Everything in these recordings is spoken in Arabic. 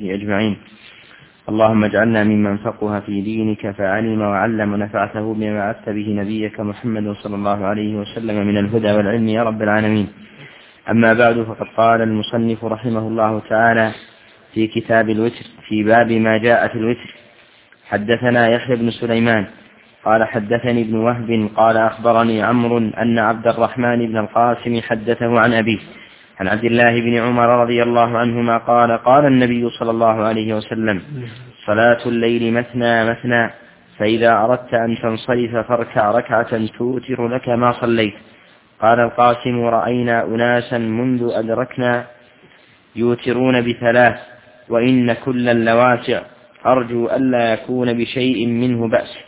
وصحبه أجمعين. اللهم اجعلنا ممن فقه في دينك فعلم وعلم ونفعته بما بعثت به نبيك محمد صلى الله عليه وسلم من الهدى والعلم يا رب العالمين. أما بعد، فقد قال المصنف رحمه الله تعالى في كتاب الوتر في باب ما جاء في الوتر: حدثنا يحيى بن سليمان قال حدثني ابن وهب قال أخبرني عمرو أن عبد الرحمن بن القاسم حدثه عن أبيه عن عبد الله بن عمر رضي الله عنهما قال: قال النبي صلى الله عليه وسلم: صلاة الليل مثنى مثنى، فإذا أردت أن تنصرف فاركع ركعة توتر لك ما صليت. قال القاسم: رأينا أناسا منذ أدركنا يوترون بثلاث، وإن كلا لواسع، أرجو ألا يكون بشيء منه بأس.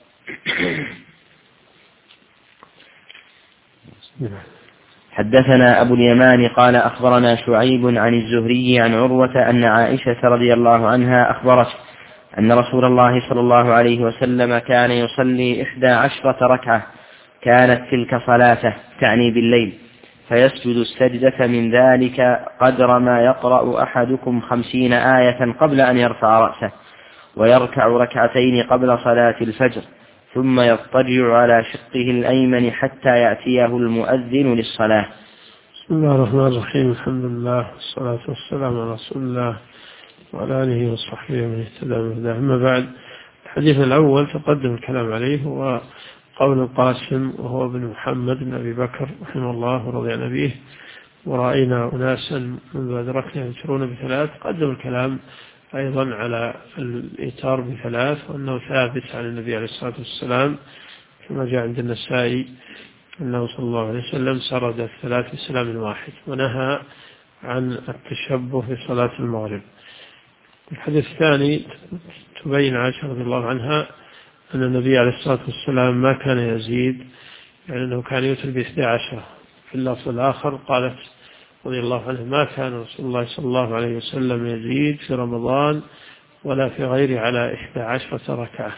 حدثنا أبو اليمان قال أخبرنا شعيب عن الزهري عن عروة أن عائشة رضي الله عنها أخبرت أن رسول الله صلى الله عليه وسلم كان يصلي 11 ركعة، كانت تلك صلاته تعني بالليل، فيسجد السجدة من ذلك قدر ما يقرأ أحدكم 50 آية قبل أن يرفع رأسه، ويركع ركعتين قبل صلاة الفجر، ثم يضطجع على شقه الأيمن حتى يأتيه المؤذن للصلاة. بسم الله الرحمن الرحيم. الحمد لله والصلاة والسلام على رسول الله وعلى آله وصحبه من اهتدى بهداه. أما بعد، الحديث الأول تقدم الكلام عليه، هو قول القاسم وهو ابن محمد بن أبي بكر رحمه الله ورضي عن أبيه: ورأينا أناسا منذ أدركنا يوترون بثلاث. قدم الكلام أيضا على الإيتار بثلاث، وأنه ثابت عن النبي عليه الصلاة والسلام كما جاء عند النسائي أنه صلى الله عليه وسلم سرد الثلاث بسلام واحد، ونهى عن التشبه في صلاة المغرب. الحديث الثاني تبين عائشة رضي الله عنها أن النبي عليه الصلاة والسلام ما كان يزيد، يعني أنه كان يوتر ب11. في اللفظ الآخر قالت رضي الله عنه: ما كان رسول الله صلى الله عليه وسلم يزيد في رمضان ولا في غيره على 11 ركعة.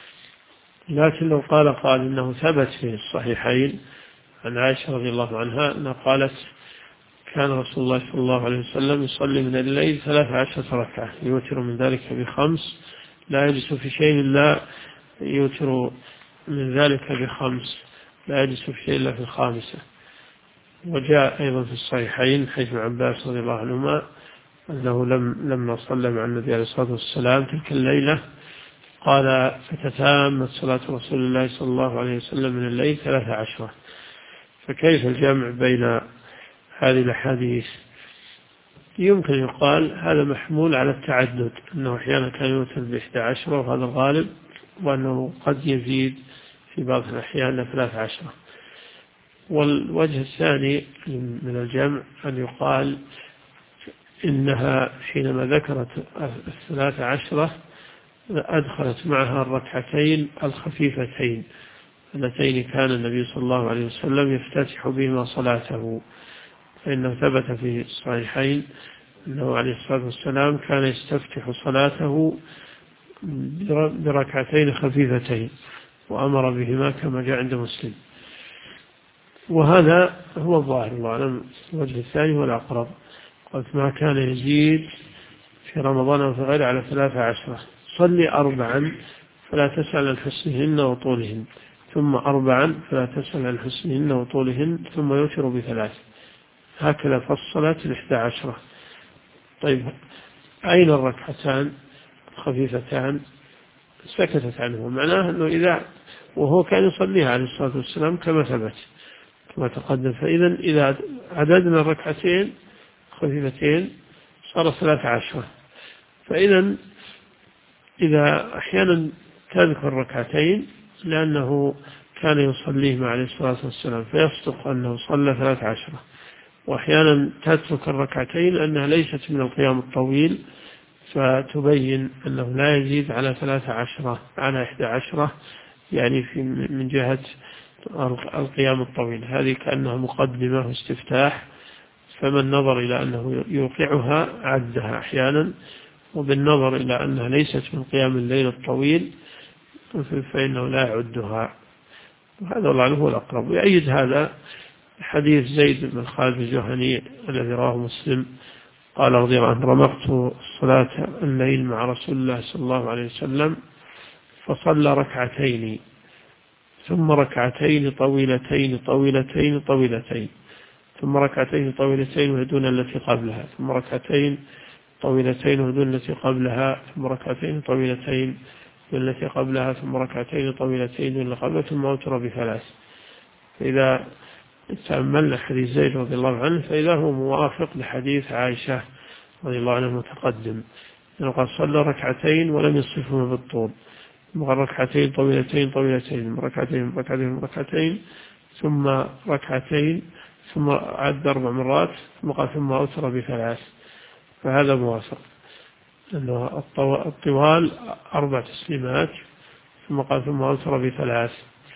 لكن لو قال إنه ثبت في الصحيحين عن عائشة رضي الله عنها أنها قالت: كان رسول الله صلى الله عليه وسلم يصلي من الليل 13 ركعة، يوتر من ذلك ب5، لا يجلس في شيء إلا يوتر من ذلك ب5، لا يجلس في شيء إلا في الخامسة. وجاء أيضا في الصحيحين حيث ابن عباس رضي الله عنهما أنه لما صلى مع النبي عليه الصلاة والسلام تلك الليلة قال: فتتامت صلاة رسول الله صلى الله عليه وسلم من الليل 13. فكيف الجمع بين هذه الأحاديث؟ يمكن يقال هذا محمول على التعدد، أنه أحيانا كان يوتر ب11 وهذا الغالب، وأنه قد يزيد في بعض الأحيان 13. والوجه الثاني من الجمع أن يقال إنها حينما ذكرت 13 أدخلت معها الركعتين الخفيفتين اللتين كان النبي صلى الله عليه وسلم يفتتح بهما صلاته، فإنه ثبت في الصحيحين أنه عليه الصلاة والسلام كان يستفتح صلاته بركعتين خفيفتين، وأمر بهما كما جاء عند مسلم. وهذا هو الظاهر، الله أعلم. الوجه الثاني هو الأقرب. قلت: ما كان يزيد في رمضان وفي غيره على 13، صلي 4 فلا تسأل عن حسنهن وطولهن، ثم 4 فلا تسأل عن حسنهن وطولهن، ثم يوتر ب3. هكذا فصلت 11. طيب، أين الركعتان الخفيفتان؟ سكتت عنه، معناه أنه وهو كان يصليها عليه الصلاة والسلام كما ثبت كما تقدم. فإذا إذا عددنا الركعتين خفيفتين صار 13. فإذا إذا أحيانا تذكر ركعتين لأنه كان يصليهما عليه الصلاة والسلام فيصدق أنه صلى 13، وأحيانا تترك الركعتين لأنها ليست من القيام الطويل فتبين أنه لا يزيد على 13 على 11، يعني من جهة القيام الطويل. هذه كأنها مقدمة واستفتاح، فمن نظر إلى أنه يوقعها عدها أحيانا، وبالنظر إلى أنها ليست من قيام الليل الطويل فإنه لا يعدها. وهذا والله هو الأقرب. ويأيد هذا حديث زيد بن خالد الجهني الذي رواه مسلم قال رضي الله عنه: رمقت صلاة الليل مع رسول الله صلى الله عليه وسلم فصلى ركعتين ثم ركعتين طويلتين طويلتين طويلتين ثم ركعتين طويلتين ودون التي قبلها ثم ركعتين طويلتين ودون التي قبلها ثم ركعتين طويلتين دون التي قبلها ثم ركعتين طويلتين دون التي قبلها ثم أوتر بثلاث. فإذا تأملنا حديث زيد رضي الله عنه فإذا هو موافق لحديث عائشة رضي الله عنه المتقدم، لأنه قد صلى ركعتين ولم يصفهما بالطول، ثم ركعتين طويلتين طويلتين ركعتين ركعتين ركعتين ثم ركعتين ثم عد 4 مرات ثم قال ثم أوتر بثلاث. فهذا موافق، لأنه الطوال 4 تسليمات ثم قال ثم أوتر بثلاث،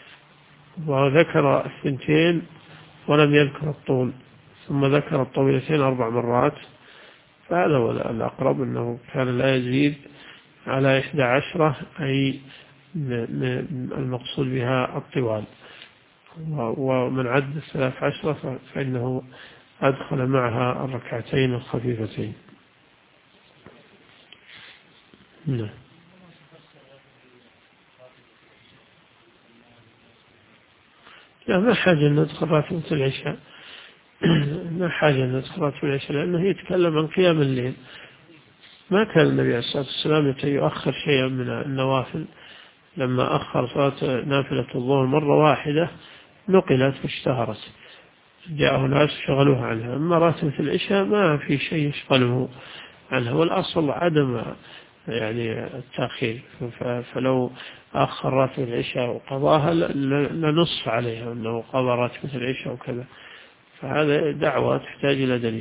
وذكر 2 ولم يذكر الطول، ثم ذكر الطويلتين 4 مرات. فهذا هو الأقرب، أنه كان لا يزيد على 11، أي المقصود بها الطوال. ومن عد 13 فإنه أدخل معها الركعتين الخفيفتين. نعم. لا، ما حاجة أن ندخل راتبة العشاء، ما حاجة أن ندخل راتبة العشاء، لأنه يتكلم عن قيام الليل. ما كان النبي عليه الصلاة والسلام يؤخر شيئا من النوافل. لما أخر صلاة نافلة الظهر مرة واحدة نقلت واشتهرت، جاءه ناس شغلوها عنها. أما راتبة العشاء ما في شيء يشغله عنها، والأصل عدم يعني التأخير. فلو أخر راتبة العشاء وقضاها لنص عليها أنه قضى راتبة العشاء وكذا. فهذا دعوة تحتاج إلى دليل.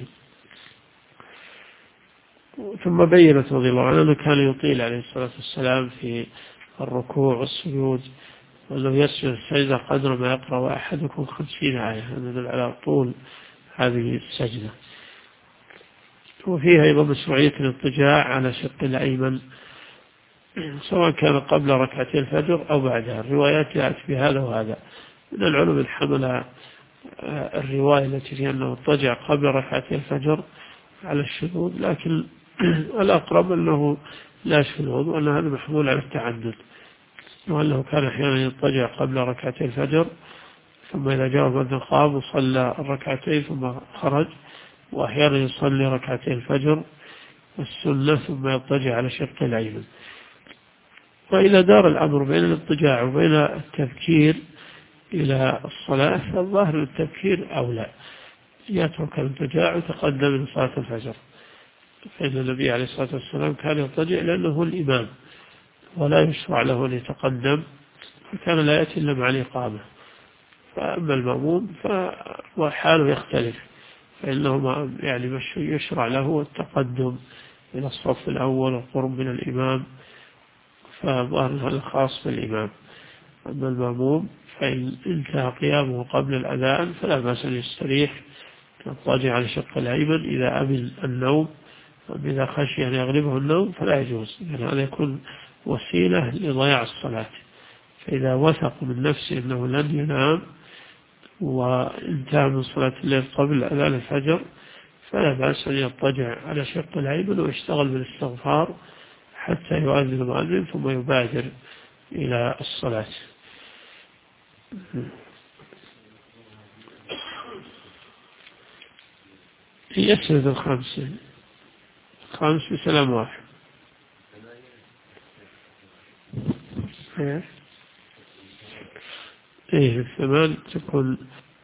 ثم بينت رضي الله عنه أنه كان يطيل عليه الصلاة والسلام في الركوع والسجود، وأنه يسجد السجدة قدر ما يقرأ أحدكم 50 آية. هذا يدل على طول هذه السجدة. وفيها أيضا مشروعية الاضطجاع على شق الأيمن، سواء كان قبل ركعتي الفجر أو بعدها. الروايات جاءت بهذا وهذا. من العلماء حمل الرواية التي فيها أنه اضطجع قبل ركعتي الفجر على الشذوذ، لكن الأقرب أنه لا شذوذ، وأن هذا محمول على التعدد، وأنه كان أحيانا يضطجع قبل ركعتي الفجر، ثم إذا جاء المؤذن قام وصلى الركعتين ثم خرج، وأحيانا يصلي ركعتي الفجر والسنة ثم يضطجع على شق الأيمن. وإذا دار الأمر بين الاضطجاع وبين التبكير إلى الصلاة، فالظاهر التبكير أولى، يترك الاضطجاع ويتقدم من صلاة الفجر. فإن النبي عليه الصلاة والسلام كان يضطجع لأنه هو الإمام ولا يشرع له أن يتقدم، فكان لا يأتي إلا مع الإقامة. فأما المأموم فحاله يختلف، فإنه يعني يشرع له التقدم إلى الصف الأول والقرب من الإمام، فظاهر هذا خاص بالإمام. أما المأموم فإن انتهى قيامه قبل الأذان فلا بأس أن يستريح يضطجع على شق الأيمن إذا أمن النوم. وإذا خشي أن يغلبه النوم فلا يجوز، لأن هذا يكون وسيلة لضياع الصلاة. فإذا وثق من نفسه أنه لن ينام وانتهى من صلاة الليل قبل أذان الفجر فلا بأس أن يضطجع على شق الأيمن ويشتغل بالاستغفار حتى يؤذن المؤذن ثم يبادر إلى الصلاة. يسرد الخامس بسلام واحد. الثمان تكون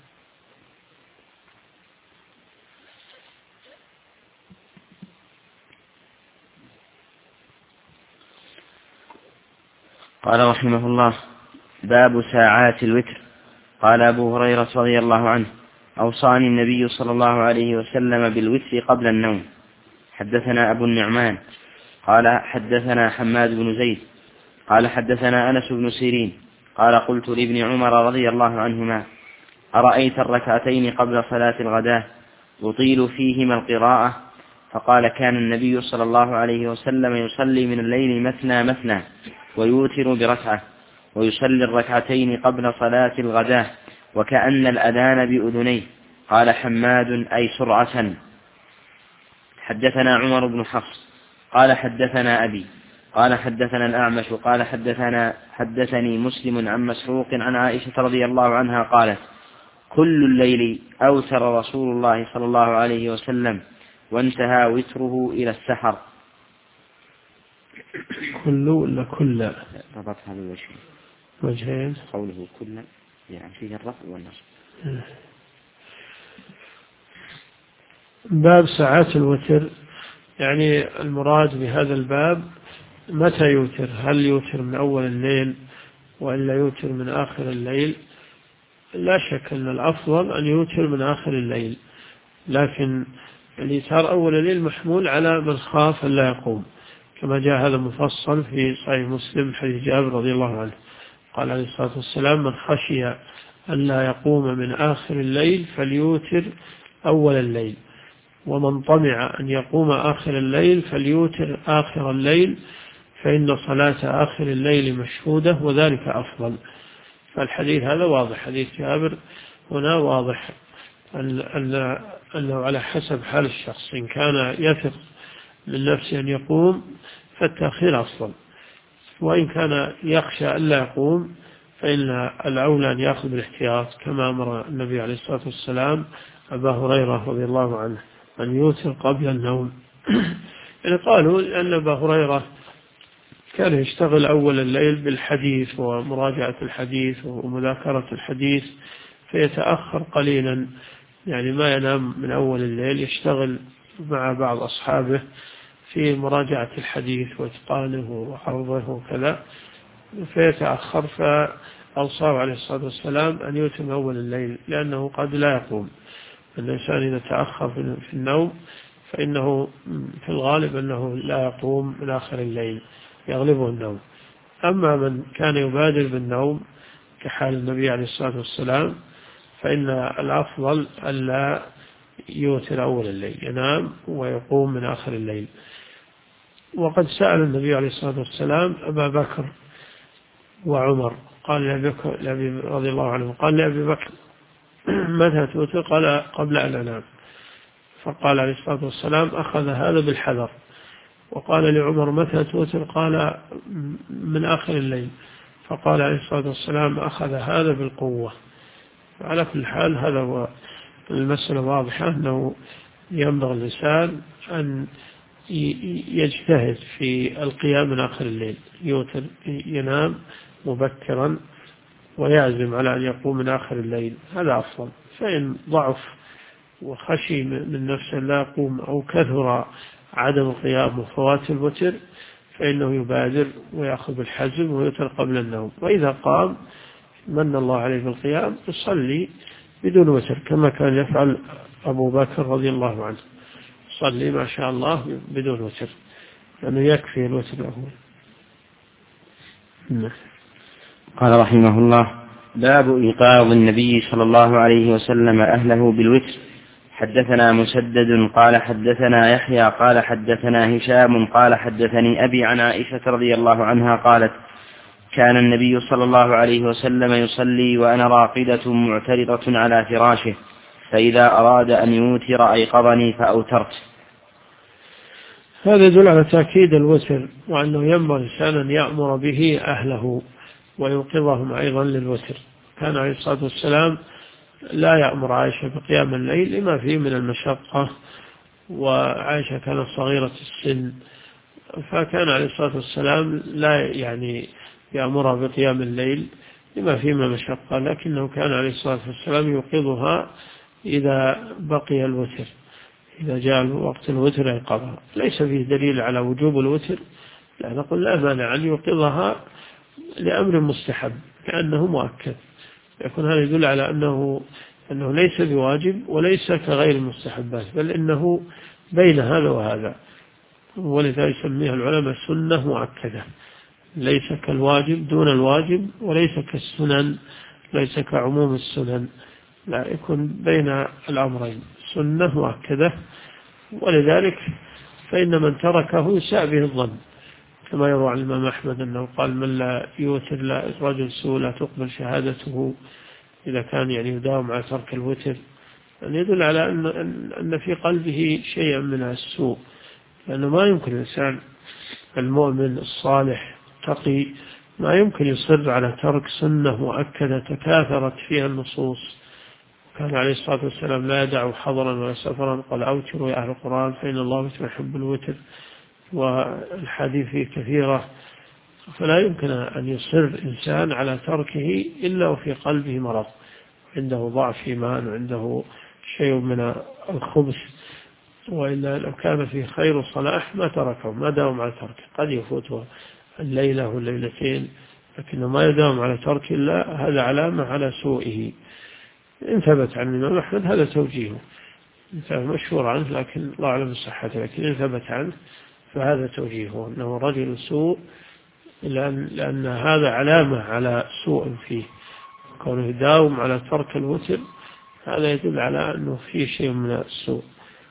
قال رحمه الله: باب ساعات الوتر. قال أبو هريرة رضي الله عنه: أوصاني النبي صلى الله عليه وسلم بالوتر قبل النوم. حدثنا أبو النعمان قال حدثنا حماد بن زيد قال حدثنا أنس بن سيرين قال قلت لابن عمر رضي الله عنهما: أرأيت الركعتين قبل صلاة الغداة يطيل فيهما القراءة؟ فقال: كان النبي صلى الله عليه وسلم يصلي من الليل مثنى مثنى ويوتر بركعة، ويصلي الركعتين قبل صلاة الغداة وكأن الأذان بأذنيه. قال حماد: أي سرعة. حدثنا عمر بن حفص قال حدثنا أبي قال حدثنا الأعمش قال حدثني مسلم عن مسروق عن عائشة رضي الله عنها قالت كل الليل أوتر رسول الله صلى الله عليه وسلم وانتهى وتره إلى السحر. كل ولا كل؟ ربطها وجهين. قوله كل يعني فيه الرفع والنصب. باب ساعات الوتر، يعني المراد بهذا الباب متى يوتر، هل يوتر من أول الليل وإلا يوتر من آخر الليل؟ لا شك أن الأفضل أن يوتر من آخر الليل، لكن الإيتار أول الليل محمول على من خاف أن لا يقوم، كما جاء هذا مفصل في صحيح مسلم حديث جابر رضي الله عنه قال عليه الصلاة والسلام من خشي أن لا يقوم من آخر الليل فليوتر أول الليل، ومن طمع أن يقوم آخر الليل فليوتر آخر الليل، فإن صلاة آخر الليل مشهودة وذلك أفضل. فالحديث هذا واضح، حديث جابر هنا واضح أنه على حسب حال الشخص، إن كان يثق من نفسه أن يقوم فالتأخير أفضل، وإن كان يخشى أن لا يقوم فإن الأولى أن يأخذ بالاحتياط، كما أمر النبي عليه الصلاة والسلام أبا هريرة رضي الله عنه أن يوتر قبل النوم. يعني قالوا أن أبا هريرة كان يشتغل أول الليل بالحديث ومراجعة الحديث ومذاكرة الحديث، فيتأخر قليلا، يعني ما ينام من أول الليل، يشتغل مع بعض أصحابه في مراجعة الحديث وإتقانه وحفظه وكذا، فيتأخر، فأوصاه عليه الصلاة والسلام أن يوتر أول الليل، لأنه قد لا يقوم. الإنسان إذا تأخر في النوم فإنه في الغالب أنه لا يقوم من آخر الليل، يغلبه النوم. أما من كان يبادر بالنوم كحال النبي عليه الصلاة والسلام فإن الأفضل ألا يوتر أول الليل، ينام ويقوم من آخر الليل. وقد سأل النبي عليه الصلاة والسلام أبا بكر وعمر، قال لأبي رضي الله عنه، قال لأبي بكر متى توتر؟ قال قبل أن أنام. فقال عليه الصلاة والسلام أخذ هذا بالحذر. وقال لعمر متى توتر؟ قال من آخر الليل. فقال عليه الصلاة والسلام أخذ هذا بالقوة. على كل حال هذا هو المسألة واضحة، أنه ينبغي الإنسان أن يجتهد في القيام من آخر الليل، يوتر، ينام مبكرا ويعزم على أن يقوم من آخر الليل، هذا أفضل. فإن ضعف وخشي من نفسه لا يقوم أو كثر عدم القيام وفوات الوتر فإنه يبادر ويأخذ بالحزم ويوتر قبل النوم. وإذا قام من الله عليه بالقيام يصلي بدون وتر، كما كان يفعل أبو بكر رضي الله عنه، صلي ما شاء الله بدون وتر، لأنه يكفي الوتر الأول. قال رحمه الله باب إيقاظ النبي صلى الله عليه وسلم أهله بالوتر. حدثنا مسدد قال حدثنا يحيى قال حدثنا هشام قال حدثني أبي عن عائشة رضي الله عنها قالت كان النبي صلى الله عليه وسلم يصلي وأنا راقدة معترضة على فراشه، فإذا أراد أن يوتر أيقظني فأوترت. هذا يدل على تأكيد الوتر، وأنه ينبغي الإنسان أن يأمر به أهله ويوقظهم أيضا للوتر. كان عليه الصلاة والسلام لا يأمر عائشة بقيام الليل لما فيه من المشقة، وعائشة كانت صغيرة السن، فكان عليه الصلاة والسلام لا يأمرها بقيام الليل لما فيه من المشقة، لكنه كان عليه الصلاة والسلام يوقظها إذا بقي الوتر، إذا جاء وقت الوتر يقظها. ليس فيه دليل على وجوب الوتر، لا نقول لا مانع أن يوقظها لأمر مستحب كأنه مؤكد، يكون هذا يدل على أنه ليس بواجب وليس كغير المستحبات، بل إنه بين هذا وهذا، ولذا يسميها العلماء سنة مؤكدة، ليس كالواجب دون الواجب، وليس كالسنن، ليس كعموم السنن، لا، يكون بين الأمرين، سنة مؤكدة. ولذلك فإن من تركه يساء به الظن، كما يروى عن الإمام أحمد أنه قال من لا يوتر لا رجل سوء لا تقبل شهادته، إذا كان يداوم على ترك الوتر يدل على أن في قلبه شيء من السوء، لأنه ما يمكن الإنسان المؤمن الصالح تقي ما يمكن يصر على ترك سنة مؤكدة تكاثرت فيها النصوص. كان عليه الصلاة والسلام لا يدع حضرا ولا سفرا، قال أوتروا يا أهل القرآن فإن الله يحب الوتر، والحديث فيه كثيرة. فلا يمكن أن يصر إنسان على تركه إلا وفي قلبه مرض، عنده ضعف إيمان وعنده شيء من الخبث، وإلا لو كان فيه خير صلاح ما تركه، ما داوم على تركه. قد يفوته الليلة والليلتين لكنه ما يداوم على ترك الله، هذا علامة على سوءه. إن ثبت عن الإمام أحمد هذا توجيهه، مشهور عنه لكن الله أعلم بصحته، لكن إن ثبت عنه فهذا توجيهه أنه رجل سوء، لأن هذا علامة على سوء فيه، كونه يداوم على ترك الوتر هذا يدل على أنه فيه شيء من السوء.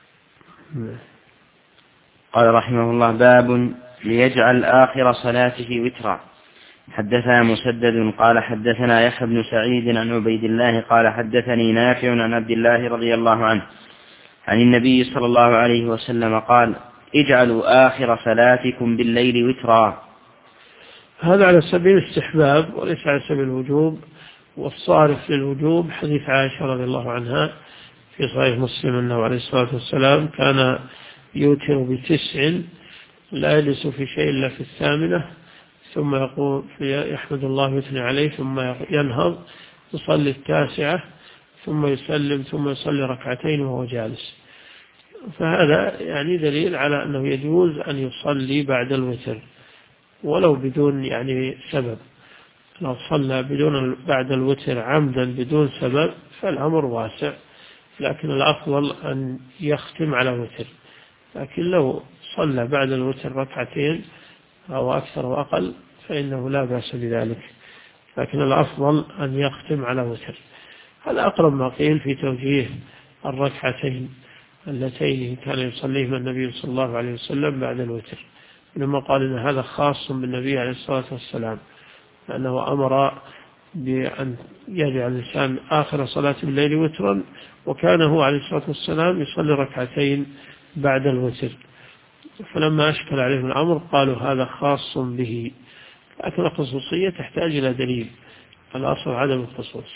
قال رحمه الله: باب ليجعل آخر صلاته وترا. حدثنا مسدد قال حدثنا يحيى بن سعيد عن عبيد الله قال حدثني نافع عن عبد الله رضي الله عنه عن النبي صلى الله عليه وسلم قال: اجعلوا آخر صلاتكم بالليل وترا. هذا على سبيل الاستحباب وليس على سبيل الوجوب، والصارف للوجوب حديث عائشة رضي الله عنها في صحيح مسلم أنه عليه الصلاة والسلام كان يوتر ب9 لا يجلس في شيء إلا في 8 ثم يقول يحمد الله ويثني عليه ثم ينهض يصلي 9 ثم يسلم ثم يصلي 2 وهو جالس. فهذا يعني دليل على أنه يجوز أن يصلي بعد الوتر ولو بدون يعني سبب. لو صلى بعد الوتر عمدا بدون سبب فالأمر واسع، لكن الأفضل أن يختم على وتر. لكن لو صلى بعد الوتر 2 أو أكثر وأقل فإنه لا بأس بذلك، لكن الأفضل أن يختم على وتر. هذا أقرب ما قيل في توجيه 2 اللتين كان يصليهما النبي صلى الله عليه وسلم بعد الوتر، لما قال إن هذا خاص بالنبي عليه الصلاة والسلام، لأنه أمر بأن يجعل الإنسان آخر صلاة الليل وترا، وكان هو عليه الصلاة والسلام يصلي 2 بعد الوتر. فلما أشكل عليهم الأمر قالوا هذا خاص به، لكن الخصوصية تحتاج إلى دليل. الأصل عدم الخصوص،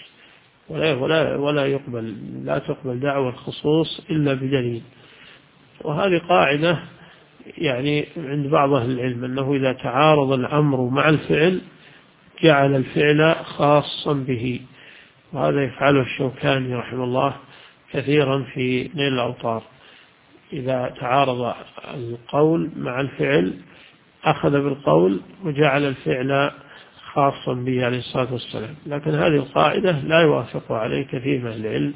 لا تقبل دعوة الخصوص إلا بدليل. وهذه قاعدة يعني عند بعض أهل العلم أنه إذا تعارض الأمر مع الفعل جعل الفعل خاصا به، وهذا يفعله الشوكاني رحمه الله كثيرا في نيل الأوطار. إذا تعارض القول مع الفعل أخذ بالقول وجعل الفعل خاصا به عليه الصلاة والسلام، لكن هذه القاعدة لا يوافق عليه كثير من العلم،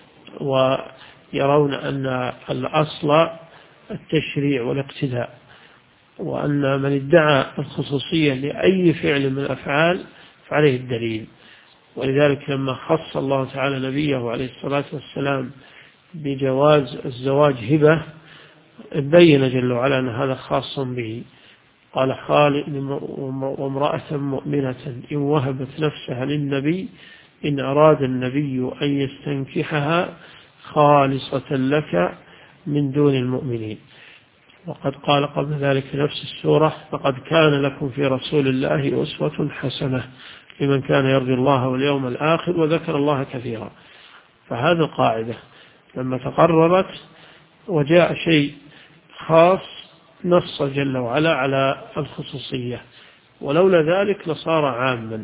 ويرون أن الأصل التشريع والاقتداء، وأن من ادعى الخصوصية لأي فعل من الأفعال فعليه الدليل. ولذلك لما خص الله تعالى نبيه عليه الصلاة والسلام بجواز الزواج هبة بين جل وعلا أن هذا خاص به. قال: وامرأة مؤمنة إن وهبت نفسها للنبي إن أراد النبي أن يستنكحها خالصة لك من دون المؤمنين. وقد قال قبل ذلك في نفس السورة: لقد كان لكم في رسول الله أسوة حسنة لمن كان يرجو الله واليوم الآخر وذكر الله كثيرا. فهذا القاعدة لما تقررت وجاء شيء خاص نص جل وعلا على الخصوصية، ولولا ذلك لصار عاما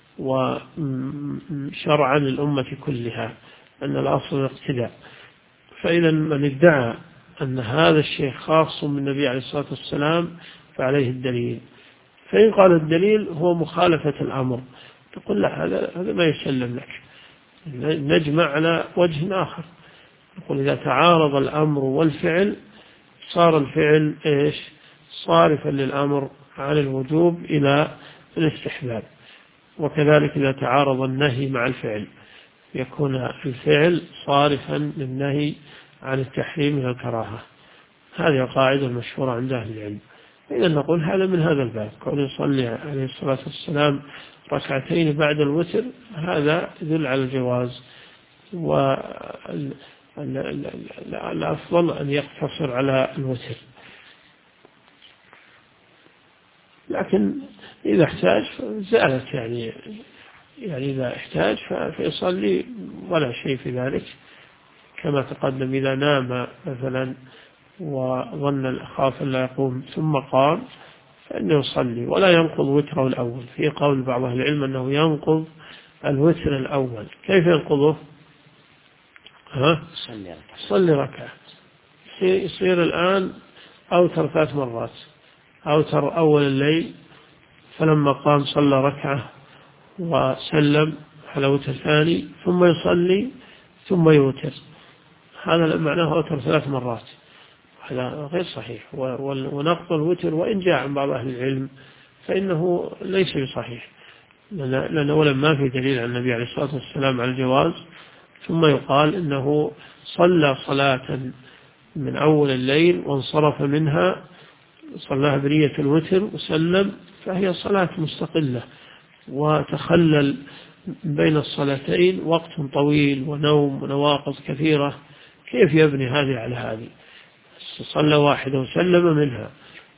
وشرعا للأمة كلها، أن الأصل الاقتداء. فإذا من ادعى أن هذا الشيء خاص بالنبي عليه الصلاة والسلام فعليه الدليل. فإن قال الدليل هو مخالفة الأمر تقول لا، هذا ما يسلم لك، نجمع على وجه آخر. نقول إذا تعارض الأمر والفعل صار الفعل صارفا للأمر عن الوجوب إلى الاستحباب، وكذلك إذا تعارض النهي مع الفعل يكون الفعل صارفا للنهي عن التحريم إلى الكراهة. هذه القاعدة المشهورة عند أهل العلم. إذا نقول هذا من هذا الباب، كون يصلي عليه الصلاة والسلام 2 بعد الوتر هذا يدل على الجواز. الأفضل أن يقتصر على الوتر، لكن إذا احتاج زالت يعني إذا احتاج فيصلي ولا شيء في ذلك، كما تقدم إذا نام مثلا وظن خاف لا يقوم ثم قام فإنه يصلي ولا ينقض وتره الأول. في قول بعض أهل العلم أنه ينقض الوتر الأول. كيف ينقضه؟ يصلي ركعة، يصير الآن أوتر 3 مرات. أوتر أول الليل فلما قام صلى ركعة وسلم على وتر ثاني ثم يصلي ثم يوتر، هذا معناه أوتر 3 مرات، هذا غير صحيح. ونقض الوتر وإن جاء عن بعض أهل العلم فإنه ليس بصحيح، لأن أولا ما في دليل عن النبي عليه الصلاة والسلام على الجواز، ثم يقال إنه صلى صلاة من أول الليل وانصرف منها، صلاها بنية الوتر وسلم، فهي صلاة مستقلة، وتخلل بين الصلاتين وقت طويل ونوم ونواقض كثيرة، كيف يبني هذه على هذه؟ صلى واحدة وسلم منها،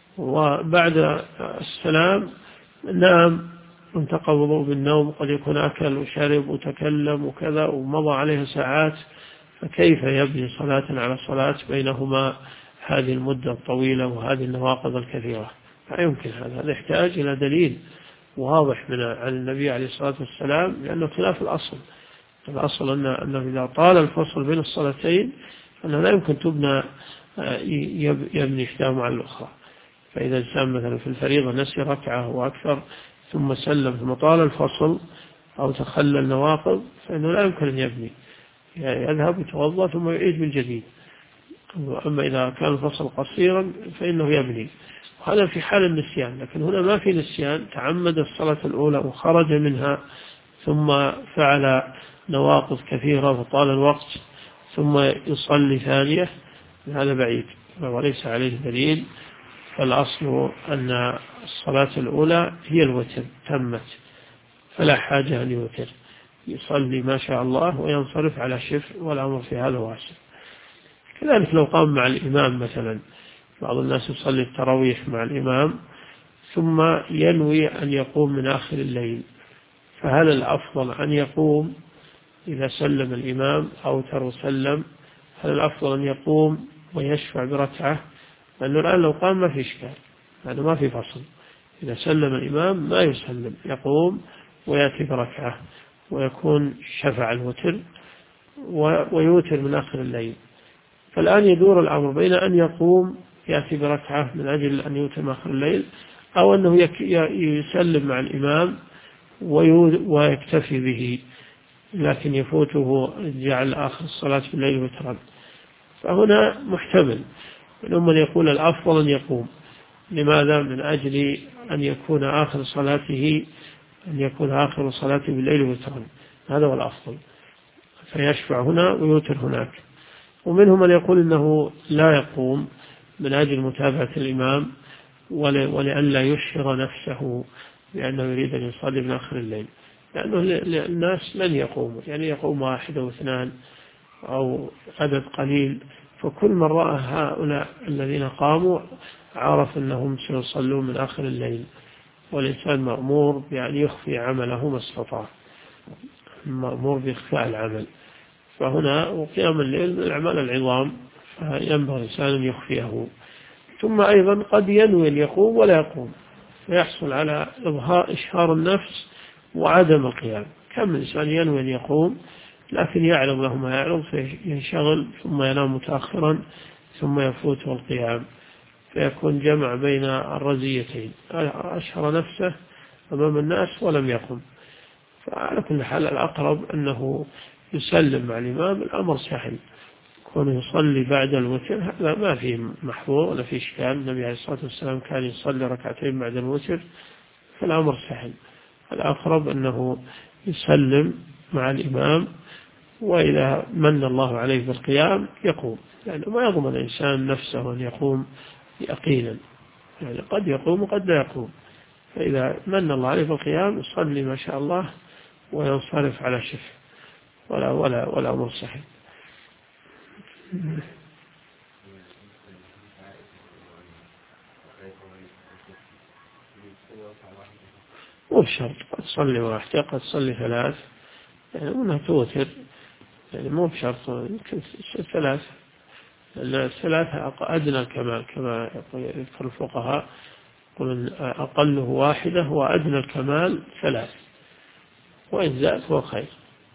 وبعد السلام نام وانتقض وضوء بالنوم، قد يكون أكل وشرب وتكلم وكذا ومضى عليها ساعات، فكيف يبني صلاة على صلاة بينهما هذه المدة الطويلة وهذه النواقض الكثيرة؟ لا يمكن هذا يحتاج إلى دليل واضح عن النبي عليه الصلاة والسلام، لأنه خلاف الأصل. الأصل أنه إذا طال الفصل بين الصلاتين أنه لا يمكن تبنى يبني إحداهما على الأخرى. فإذا الإنسان مثلا في الفريضة نسي ركعة وأكثر ثم سلم ثم طال الفصل أو تخلى النواقض فإنه لا يمكن أن يبني، يعني يذهب يتوضأ ثم يعيد من جديد. أما إذا كان الفصل قصيرا فإنه يبني، وهذا في حال النسيان. لكن هنا ما في نسيان، تعمد الصلاة الأولى وخرج منها ثم فعل نواقض كثيرة وطال الوقت ثم يصلي ثانية، هذا بعيد وليس عليه دليل. فالأصل أن الصلاة الأولى هي الوتر تمت، فلا حاجة أن يوتر، يصلي ما شاء الله وينصرف على شفع، والأمر في هذا واسع. كذلك لو قام مع الإمام مثلا، بعض الناس يصلي التراويح مع الإمام ثم ينوي أن يقوم من آخر الليل، فهل الأفضل أن يقوم إذا سلم الإمام أو ترسلم؟ هل الأفضل أن يقوم ويشفع بركعة؟ لأنه الآن لو قام ما في إشكال، لأنه ما في فصل. إذا سلم الإمام ما يسلم، يقوم ويأتي بركعة ويكون شفع الوتر ويوتر من آخر الليل. فالآن يدور الأمر بين أن يقوم يأتي بركعة من أجل أن يوتر من آخر الليل، أو أنه يسلم مع الإمام ويكتفي به، لكن يفوته جعل آخر الصلاة في الليل وترا. فهنا محتمل، من يقول الأفضل أن يقوم. لماذا؟ من أجل أن يكون آخر صلاته بالليل وترا، هذا هو الأفضل، فيشفع هنا ويوتر هناك. ومنهم من يقول إنه لا يقوم من أجل متابعة الإمام ولئلا يشهر نفسه لأنه يريد أن يصلي من آخر الليل، لأنه الناس لن يقوموا، يعني يقوم 1 أو 2 أو عدد قليل، فكل من رأى هؤلاء الذين قاموا عرف أنهم سيصلون من آخر الليل، والإنسان مأمور بأن يخفي عمله ما استطاع، مأمور بإخفاء العمل. فهنا وقيام الليل من الأعمال العظام، فينبغي الإنسان أن يخفيه. ثم أيضا قد ينوي أن يقوم ولا يقوم، فيحصل على إشهار النفس وعدم القيام. كم إنسان ينوي أن يقوم لكن يعرض له ما يعرض فينشغل ثم ينام متأخرا ثم يفوته القيام، فيكون جمع بين الرزيتين، أشهر نفسه أمام الناس ولم يقم. فعلى كل حال الأقرب أنه يسلم مع الإمام، الأمر سهل، كونه يصلي بعد الوتر هذا ما فيه محظور ولا فيه إشكال. النبي عليه الصلاة والسلام كان يصلي 2 بعد الوتر، فالأمر سهل. الأقرب أنه يسلم مع الإمام، وإذا من الله عليه بالقيام يقوم، يعني ما يضمن الإنسان نفسه أن يقوم يقينا، يعني قد يقوم وقد لا يقوم. فإذا من الله عليه بالقيام يصلي ما شاء الله وينصرف على شفع، ولا أمر صحيح. مو بشرط، قد تصلي واحدة قد تصلي ثلاث، يعني منها توتر، يعني مو بشرط يمكن ثلاث. الثلاثة أدنى الكمال كما يذكر الفقهاء، يقولون أقله واحدة وأدنى الكمال ثلاث، وإن زاد هو خير.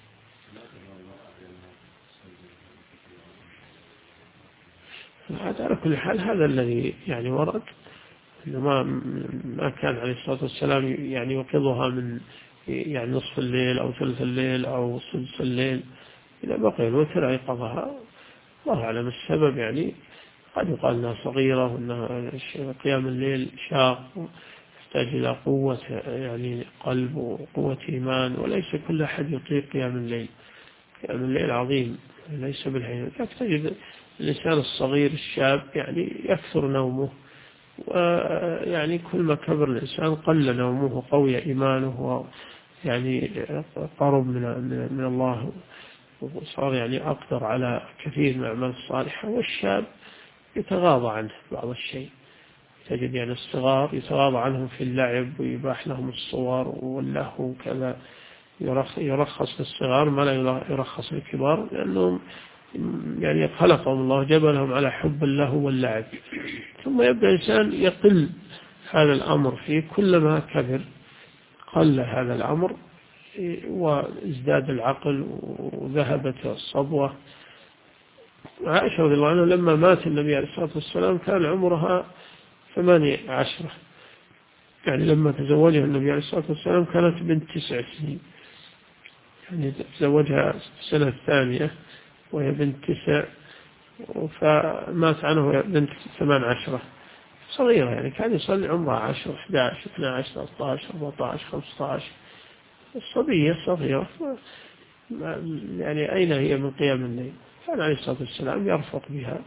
على كل حال هذا الذي يعني ورد، إنه ما كان عليه الصلاة والسلام يعني يوقظها من يعني نصف الليل أو ثلث الليل أو سدس الليل، إذا بقي الوتر أيقظها. الله أعلم السبب، يعني قد يقال أنها صغيرة وأنها قيام الليل شاق يحتاج إلى قوة يعني قلب وقوة إيمان، وليس كل أحد يطيق قيام الليل. قيام الليل عظيم ليس بالحين. تجد الإنسان الصغير الشاب يعني يكثر نومه، ويعني كل ما كبر الإنسان قل نومه وقوي إيمانه، يعني قرب من الله، وصار يعني أقدر على كثير من الأعمال الصالحة. والشاب يتغاضى عنه بعض الشيء، تجد يعني الصغار يتغاضى عنهم في اللعب ويباح لهم الصور واللهو وكذا، يرخص للصغار ما لا يرخص للكبار، لأنهم يعني خلقهم الله جبلهم على حب اللهو واللعب. ثم يبدأ الإنسان يقل هذا الأمر فيه، كلما كبر قل هذا الأمر وازداد العقل وذهبت الصبوة. عائشة رضي الله عنها لما مات النبي عليه الصلاة والسلام كان عمرها 18، يعني لما تزوجها النبي عليه الصلاة والسلام كانت بنت 9 سنين، يعني تزوجها السنة الثانية وهي بنت 9، فمات عنه وهي بنت 18 صغيرة، يعني كان يصلي عمرها 10 11 12 13 14 15، الصبية صغيرة، يعني أين هي من قيام الليل؟ كان عليه الصلاة والسلام يرفق بها.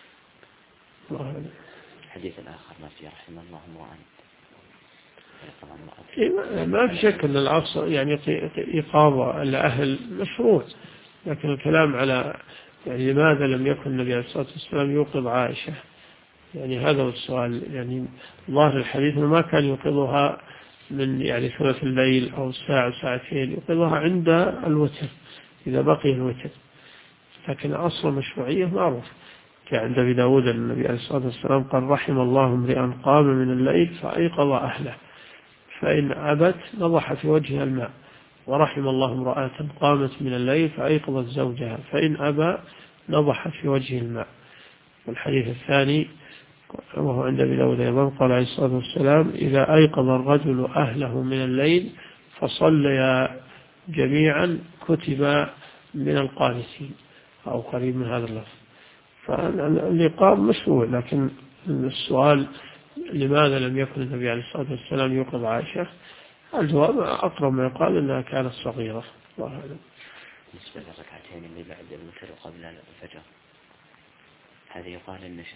الحديث الآخر ما فيه رحمه الله امرأ، ما في شك أن العصر يعني إقامة الأهل مشروع، لكن الكلام على يعني لماذا لم يكن النبي عليه الصلاة والسلام يوقظ عائشة، يعني هذا هو السؤال. يعني ظاهر الحديث ما كان يوقظها من يعني ثلث الليل أو ساعة ساعتين، يوقظها عند الوتر إذا بقي الوتر، لكن أصل المشروعية معروف. كعند أبي داود النبي عليه الصلاة والسلام قال رحم الله امرئا قام من الليل فأيقظ أهله فإن أبت نضح في وجهها الماء، ورحم الله امرأة قامت من الليل فأيقظت زوجها فإن أبى نضح في وجه الماء. والحديث الثاني وهو عند أبي داود أيضا قال عليه الصلاة والسلام إذا أيقظ الرجل أهله من الليل فصليا جميعا كتب من القانتين، أو قريب من هذا اللفظ. فالإقام مشروع، لكن السؤال لماذا لم يكن النبي عليه الصلاة والسلام يوقظ عائشة؟ الجواب أقرب ما يقال أنها كانت صغيرة. الله أعلم. بالنسبة للركعتين اللي بعد الوتر قبل الفجر، هذا يقال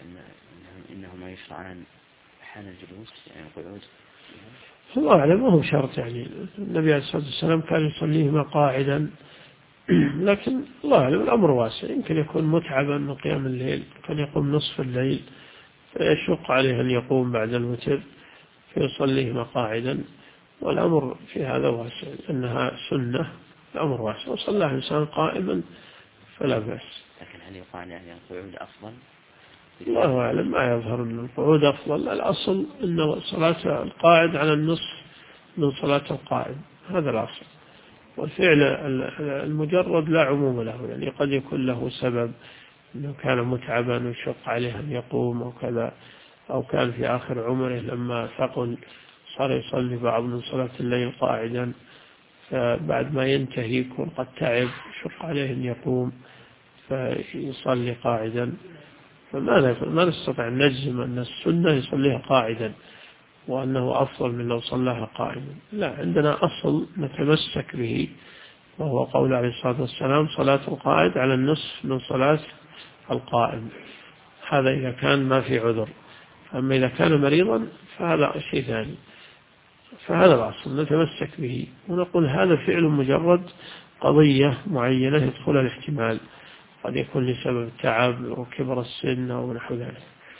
إنهما يشرعان حال الجلوس يعني القعود؟ الله أعلم، ما هو شرط، يعني النبي عليه الصلاة والسلام كان يصليهما قاعدا، لكن الله أعلم الأمر واسع، يمكن يكون متعبا من قيام الليل، كان يقوم نصف الليل فيشق عليه أن يقوم بعد الوتر فيصليهما قاعدا، والأمر في هذا واسع أنها سنة، الأمر واسع، وصلى الإنسان قائما فلا بأس. لكن هل يقال يعني القعود أفضل؟ الله أعلم، ما يظهر أن القعود أفضل، الأصل أن صلاة القاعد على النصف من صلاة القائم، هذا الأصل. والفعل المجرد لا عموم له، يعني قد يكون له سبب أنه كان متعبا ويشق عليه أن يقوم أو كذا، أو كان في آخر عمره لما ثقل صار يصلي بعض من صلاة الليل قاعدا، فبعد ما ينتهي يكون قد تعب يشق عليه أن يقوم فيصلي قاعدا. ما نستطيع أن نجزم أن السنة يصليها قاعدا وأنه أفضل من لو صلاها قائما، لا، عندنا أصل نتمسك به وهو قول عليه الصلاة والسلام صلاة القائد على النصف من صلاة القائم، هذا إذا كان ما في عذر. أما إذا كان مريضا فهذا شيء ثاني، فهذا الأصل نتمسك به ونقول هذا فعل مجرد قضية معينة يدخل الاحتمال، قد يكون لسبب تعب وكبر السن أو نحو ذلك.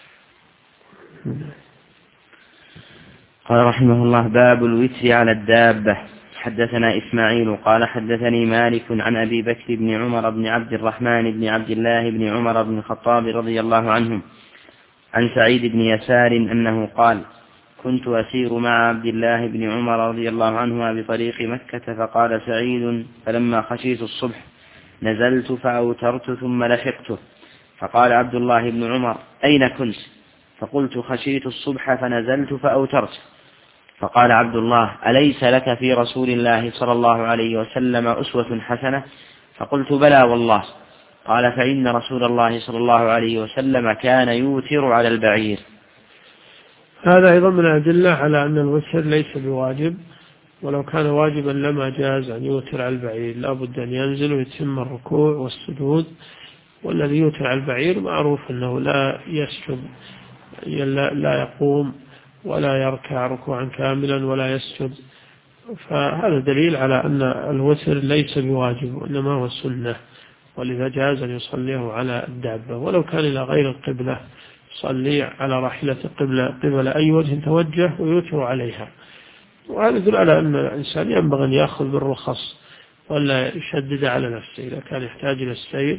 قال رحمه الله: باب الوتر على الدابة. حدثنا إسماعيل قال حدثني مالك عن أبي بكر بن عمر بن عبد الرحمن بن عبد الله بن عمر بن الخطاب رضي الله عنهم عن سعيد بن يسار أنه قال: كنت أسير مع عبد الله بن عمر رضي الله عنهما بطريق مكة، فقال سعيد: فلما خشيت الصبح نزلت فأوترت ثم لحقته. فقال عبد الله بن عمر: أين كنت؟ فقلت: خشيت الصبح فنزلت فأوترت. فقال عبد الله: أليس لك في رسول الله صلى الله عليه وسلم أسوة حسنة؟ فقلت: بلى والله. قال: فإن رسول الله صلى الله عليه وسلم كان يوتر على البعير. هذا أيضا من الأدلة على أن الوتر ليس بواجب، ولو كان واجبا لما جاز أن يوتر على البعير، لا بد أن ينزل ويتم الركوع والسجود. والذي يوتر على البعير معروف أنه لا يسجد، لا يقوم ولا يركع ركوعا كاملا ولا يسجد. فهذا دليل على أن الوتر ليس بواجب وإنما هو سنة، ولذا جاز أن يصليه على الدابة، ولو كان إلى غير القبلة يصلي على راحلة قبل أي وجه توجه ويوتر عليها. وهذا يدل على أن الإنسان ينبغي أن يأخذ بالرخص ولا يشدد على نفسه. إذا كان يحتاج إلى السير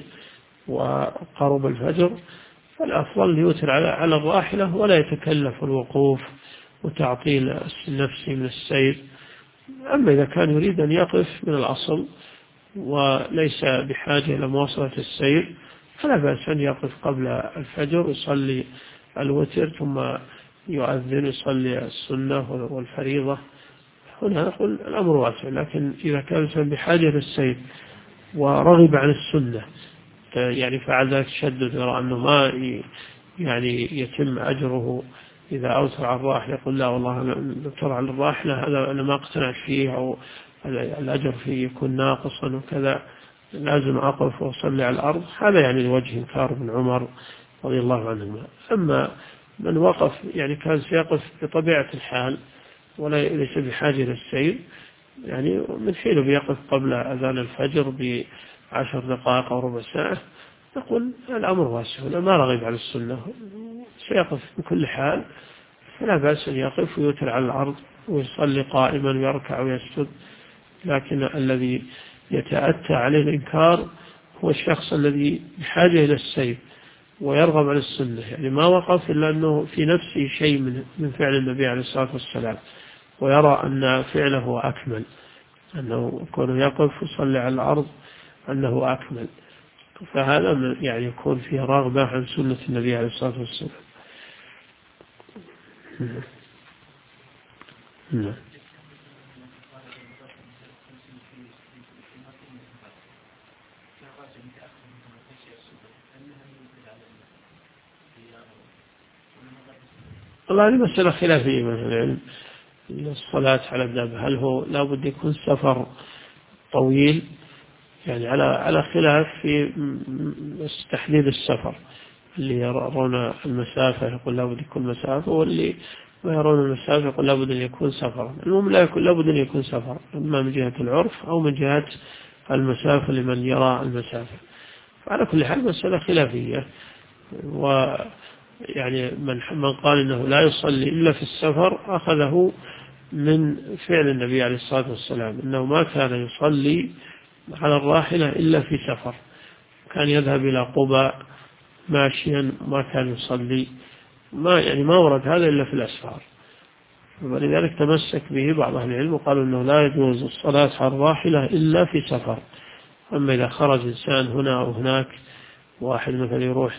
وقرب الفجر فالأفضل يوتر على الراحلة ولا يتكلف الوقوف وتعطيل نفسه من السير. أما إذا كان يريد أن يقف من الأصل وليس بحاجة إلى مواصلة السير فلا بأس أن يقف قبل الفجر يصلي الوتر ثم يؤذن يصلي السنة والفريضة. هنا نقول الأمر واسع، لكن إذا كان الإنسان بحاجة للسير ورغب عن السنة يعني فعل ذلك تشدد، يرى أنه ما يعني يتم أجره إذا أوتر على الراحلة، يقول لا والله أوتر على الراحلة هذا أنا ما اقتنعت فيه أو الأجر فيه يكون ناقصا وكذا، لازم أقف وأصلي على الأرض. هذا يعني لوجه إنكار ابن عمر رضي الله عنهما. أما من وقف يعني كان سيقف بطبيعة الحال وليس بحاجة للسير، يعني من حينه بيقف قبل أذان الفجر ب10 دقائق أو ربع ساعة، نقول الأمر واسع، ما رغب على السنة سيقف بكل حال، فلا بأس أن يقف ويوتر على الأرض ويصلي قائما ويركع ويسجد. لكن الذي يتأتى عليه الإنكار هو الشخص الذي بحاجة إلى السير ويرغب على السنة، يعني ما وقف إلا أنه في نفسه شيء من فعل النبي عليه الصلاة والسلام ويرى أن فعله أكمل، أنه يكون يقف ويصلي على الأرض أنه أكمل، فهذا يعني يكون فيه رغبة عن سنة النبي عليه الصلاة والسلام. والله هذه مسألة خلافية مثلا الصلاة على الدابة، هل هو لا بد يكون سفر طويل؟ يعني على خلاف في تحديد السفر، اللي يرون المسافة يقول لا بد يكون مسافة، واللي ما يرون المسافة يقول لا بد أن يكون سفر. المهم لا بد أن يكون سفر، إما من جهة العرف أو من جهة المسافة لمن يرى المسافة. فعلى كل حال مسألة خلافية، ويعني من قال إنه لا يصلي إلا في السفر أخذه من فعل النبي عليه الصلاة والسلام، إنه ما كان يصلي على الراحلة إلا في سفر، كان يذهب إلى قباء ماشيا ما كان يصلي، ما ورد هذا إلا في الأسفار. ولذلك تمسك به بعض أهل العلم وقالوا أنه لا يجوز الصلاة على الراحلة إلا في سفر. أما إذا خرج إنسان هنا أو هناك، واحد مثلا يروح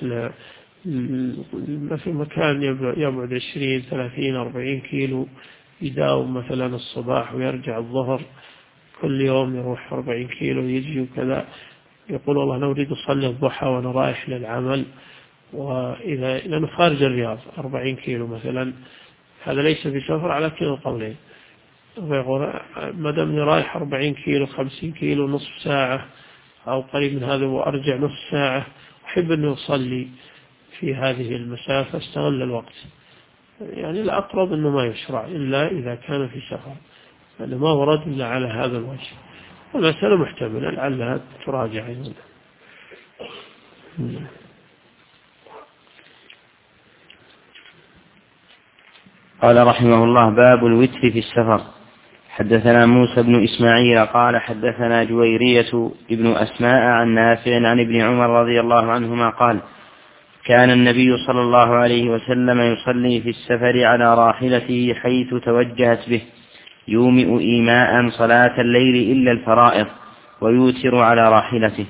في مكان يبعد 20 30 40 كيلو، يداوم مثلا الصباح ويرجع الظهر، كل يوم يروح 40 كيلو يجي وكذا، يقول والله أنا أريد أصلي الضحى وأنا رايح للعمل، لأنه خارج الرياض 40 كيلو مثلا، هذا ليس في سفر على كلا القولين. ويقول ما دامني رايح 40 كيلو 50 كيلو نصف ساعة أو قريب من هذا وأرجع نصف ساعة، أحب أن أصلي في هذه المسافة استغل الوقت. يعني الأقرب أنه ما يشرع إلا إذا كان في سفر، لأنه ما ورد إلا على هذا الوجه. المسألة محتملة لعلها تراجع أيضا. قال رحمه الله: باب الوتر في السفر. حدثنا موسى بن إسماعيل قال حدثنا جويرية ابن أسماء عن نافع عن ابن عمر رضي الله عنهما قال: كان النبي صلى الله عليه وسلم يصلي في السفر على راحلته حيث توجهت به، يومئ إيماء صلاة الليل إلا الفرائض، ويوتر على راحلته.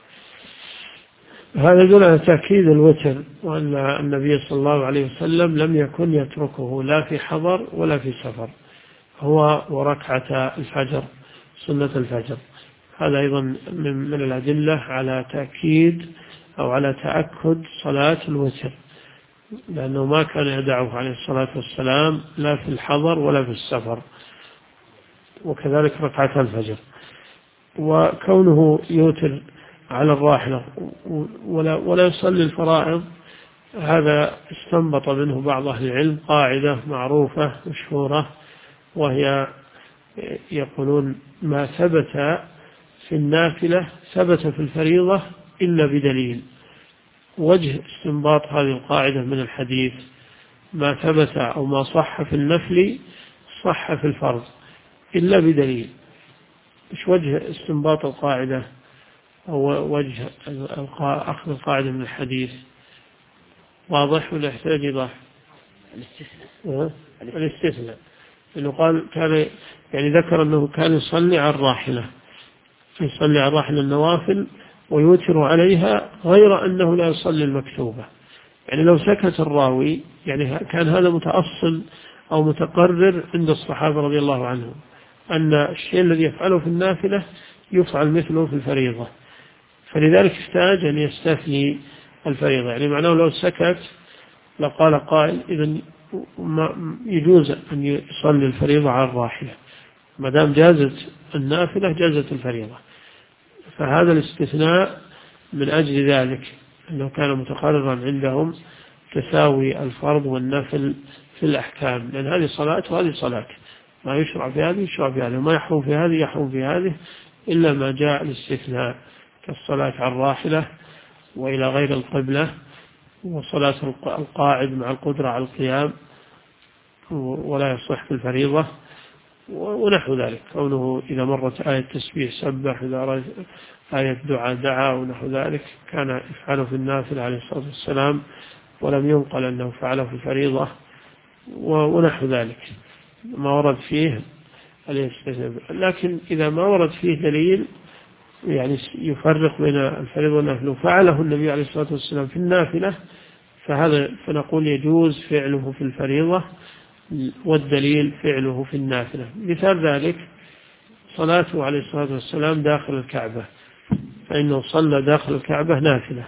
هذا يدل على تأكيد الوتر، وأن النبي صلى الله عليه وسلم لم يكن يتركه لا في حضر ولا في سفر، هو وركعة الفجر سنة الفجر. هذا أيضا من الأدلة على تأكيد أو على تأكد صلاة الوتر، لأنه ما كان يدعه عليه الصلاة والسلام لا في الحضر ولا في السفر، وكذلك ركعة الفجر. وكونه يوتر على الراحلة ولا يصلي الفرائض، هذا استنبط منه بعض أهل العلم قاعدة معروفة مشهورة، وهي يقولون: ما ثبت في النافلة ثبت في الفريضة إلا بدليل. وجه استنباط هذه القاعدة من الحديث: ما ثبت أو ما صح في النفل صح في الفرض إلا بدليل. إيش وجه استنباط القاعدة أو وجه أخذ القاعدة من الحديث؟ واضح ولا يحتاج إيضاح؟ الاستثناء. إنه قال كان يعني ذكر أنه كان يصلي على الراحلة، يصلي على الراحلة النوافل ويوتر عليها، غير أنه لا يصلي المكتوبة. يعني لو سكت الراوي يعني كان هذا متأصل أو متقرر عند الصحابة رضي الله عنهم، أن الشيء الذي يفعله في النافلة يفعل مثله في الفريضة، فلذلك احتاج أن يستثني الفريضة. يعني معناه لو سكت لقال قائل: إذن يجوز أن يصلي الفريضة على الراحلة، ما دام جازت النافلة جازت الفريضة. فهذا الاستثناء من أجل ذلك، أنه كان متقررا عندهم تساوي الفرض والنفل في الأحكام، لأن هذه صلاة وهذه صلاة، ما يشرع في هذه يشرع في هذه، وما يحرم في هذه يحرم في هذه، إلا ما جاء الاستثناء كالصلاة على الراحلة وإلى غير القبلة، وصلاة القاعد مع القدرة على القيام ولا يصح في الفريضة، ونحو ذلك. كونه إذا مرت آية تسبيح سبح، إذا رأى آية دعاء دعا، ونحو ذلك كان يفعله في النافلة عليه الصلاة والسلام، ولم ينقل أنه فعله في الفريضة، ونحو ذلك ما ورد فيه الاستثناء. لكن إذا ما ورد فيه دليل يعني يفرق بين الفريضة والنافلة فعله النبي عليه الصلاة والسلام في النافلة، فهذا فنقول يجوز فعله في الفريضة، والدليل فعله في النافلة. مثال ذلك صلاته عليه الصلاة والسلام داخل الكعبة، فإنه صلى داخل الكعبة نافلة،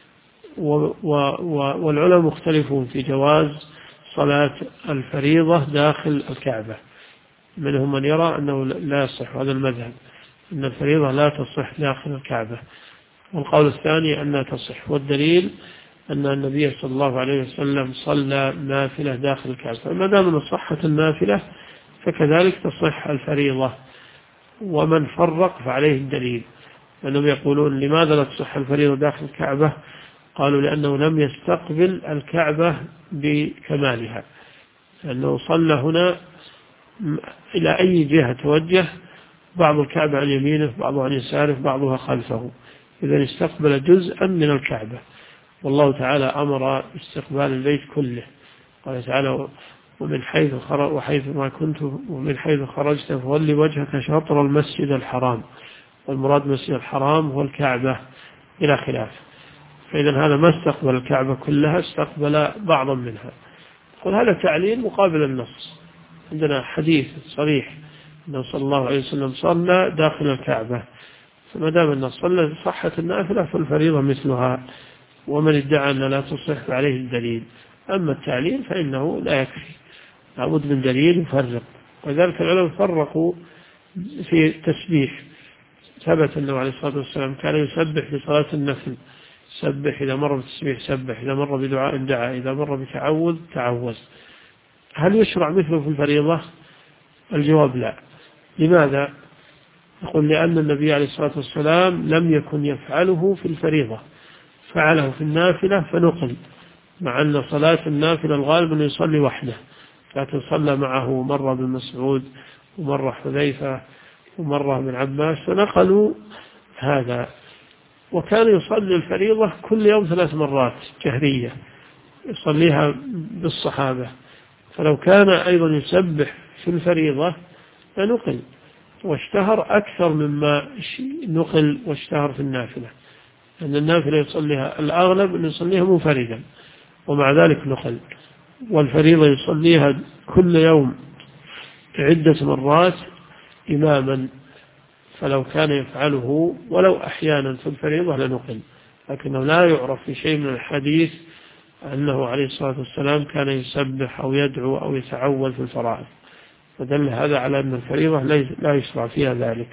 والعلماء مختلفون في جواز صلاة الفريضة داخل الكعبة. منهم من يرى أنه لا يصح، هذا المذهب، أن الفريضة لا تصح داخل الكعبة، والقول الثاني أنها تصح، والدليل أن النبي صلى الله عليه وسلم صلى نافلة داخل الكعبة، فما دام أن صحت النافلة فكذلك تصح الفريضة. ومن فرق فعليه الدليل، أنهم يقولون: لماذا لا تصح الفريضة داخل الكعبة؟ قالوا: لأنه لم يستقبل الكعبة بكمالها، لأنه صلى هنا إلى أي جهة توجه، بعض الكعبة عن يمينه، بعضها عن يساره، بعضها خلفه، إذا استقبل جزءا من الكعبة. والله تعالى أمر استقبال البيت كله، قال تعالى: ومن حيث وحيث ما كنت ومن حيث خرجت فولي وجهك شطر المسجد الحرام، والمراد مسجد الحرام هو الكعبة إلى خلاف. فإذا هذا ما استقبل الكعبة كلها، استقبل بعضا منها. قل هذا تعليل مقابل النص، عندنا حديث صريح أنه صلى الله عليه وسلم صلى داخل الكعبة، فما دام النص صلى صحت النافلة فالفريضة مثلها، ومن ادعى أن لا تصح فعليه الدليل. أما التعليل فإنه لا يكفي، لابد من دليل يفرق. وذلك العلماء فرقوا في التسبيح. ثبت أنه عليه الصلاة والسلام كان يسبح في صلاة النفل، سبح إذا مر بالتسبيح سبح، إذا مر بدعاء دعا، إذا مر بتعوذ تعوذ. هل يشرع مثله في الفريضة؟ الجواب لا. لماذا؟ يقول: لأن النبي عليه الصلاة والسلام لم يكن يفعله في الفريضة، فعله في النافلة فنقل، مع أن صلاة النافلة الغالب أنه يصلي وحده، لكن صلى معه مرة بن مسعود ومرة حذيفة ومرة من عباس، فنقلوا هذا. وكان يصلي الفريضة كل يوم 3 مرات جهرية يصليها بالصحابة، فلو كان أيضا يسبح في الفريضة فنقل واشتهر أكثر مما نقل واشتهر في النافلة، أن النافلة يصليها الأغلب أن يصليها منفردا، ومع ذلك نقل. والفريضة يصليها كل يوم عدة مرات إماما، فلو كان يفعله ولو أحيانا في الفريضة لنقل، لكنه لا يعرف في شيء من الحديث أنه عليه الصلاة والسلام كان يسبح أو يدعو أو يتعوذ في الفرائض، فدل هذا على أن الفريضة لا يشرع فيها ذلك،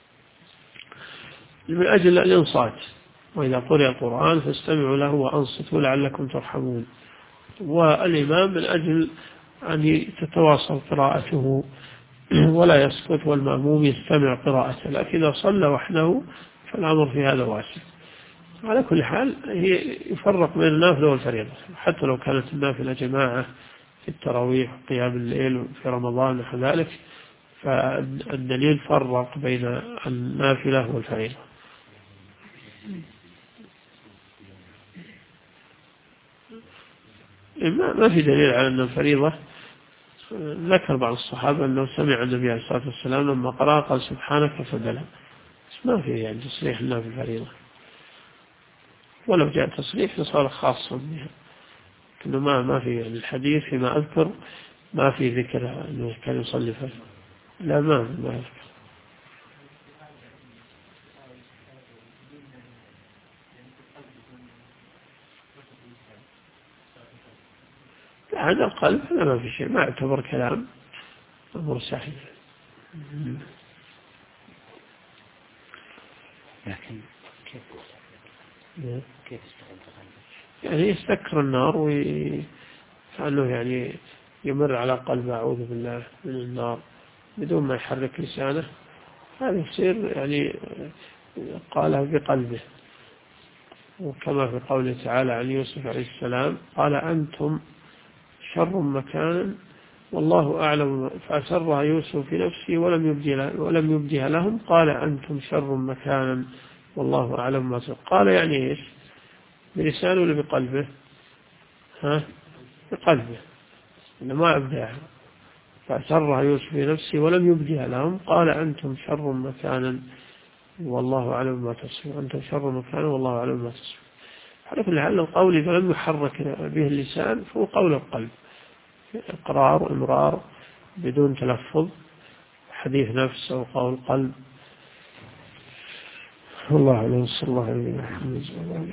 من أجل الإنصات، وإذا قرئ القرآن فاستمعوا له وأنصتوا لعلكم ترحمون. والإمام من أجل أن تتواصل قراءته ولا يسكت، والمأموم يستمع قراءته، لكن إذا صلى وحده فالأمر في هذا واسع. على كل حال يفرق بين النافلة والفريضة، حتى لو كانت النافلة جماعة في التراويح وقيام الليل في رمضان ونحو ذلك، فالدليل فرق بين النافلة والفريضة. ما في دليل على أن الفريضة. ذكر بعض الصحابة أنه سمع النبي عليه الصلاة والسلام لما قرأ قال سبحانك فدلا، بس ما في يعني تصريح لنا في الفريضة، ولو جاء تصريح فصار خاصا بها، لكنه ما في يعني الحديث فيما أذكر ما في ذكر أنه كان يصلي فريضة، لا ما أذكر. هذا القلب هذا ما في شيء، ما يعتبر كلام، أمر سهل. لكن كيف يعني يستكر النار وكأنه يعني يمر على قلب أعوذ بالله من النار بدون ما يحرك لسانه، هذا يصير يعني قالها بقلبه، وكما في قوله تعالى عن يوسف عليه السلام قال أنتم شر مكانا والله أعلم، فأسرها يوسف في نفسه ولم يبدها لهم، قال أنتم شر مكانا والله أعلم ما تصدق. قال يعني إيش؟ بلسانه ولا بقلبه؟ بقلبه، إنه ما أبداها. فأسرها يوسف في نفسه ولم يبدها لهم، قال أنتم شر مكانا والله أعلم ما تصفون، أنتم شر مكانا والله أعلم ما تصفون. على كل حال القول إذا لم يحرك به اللسان فهو قول القلب، إقرار وإمرار بدون تلفظ، حديث نفس أو قول قلب. والله أعلم. صلى الله عليه وسلم.